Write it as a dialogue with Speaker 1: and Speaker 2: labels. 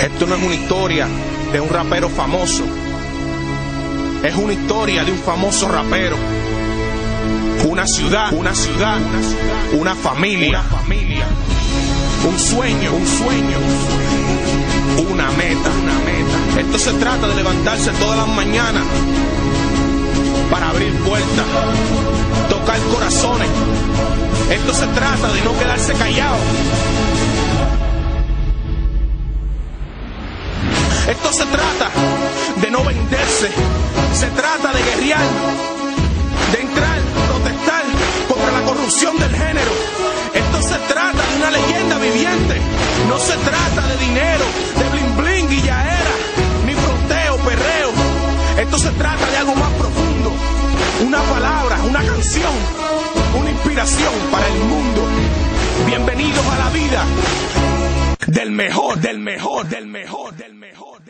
Speaker 1: Esto no es una historia de un rapero famoso. Es una historia de un famoso rapero. Una ciudad, una familia, un sueño, una meta. Esto se trata de levantarse todas las mañanas para abrir puertas, tocar corazones. Esto se trata de no quedarse callado. Esto se trata de no venderse. Se trata de guerrear, de entrar, protestar contra la corrupción del género. Esto se trata de una leyenda viviente. No se trata de dinero, de bling bling, guillaera, ni fronteo, perreo. Esto se trata de algo más profundo. Una palabra, una canción, una inspiración para el mundo. Bienvenidos a la vida del mejor.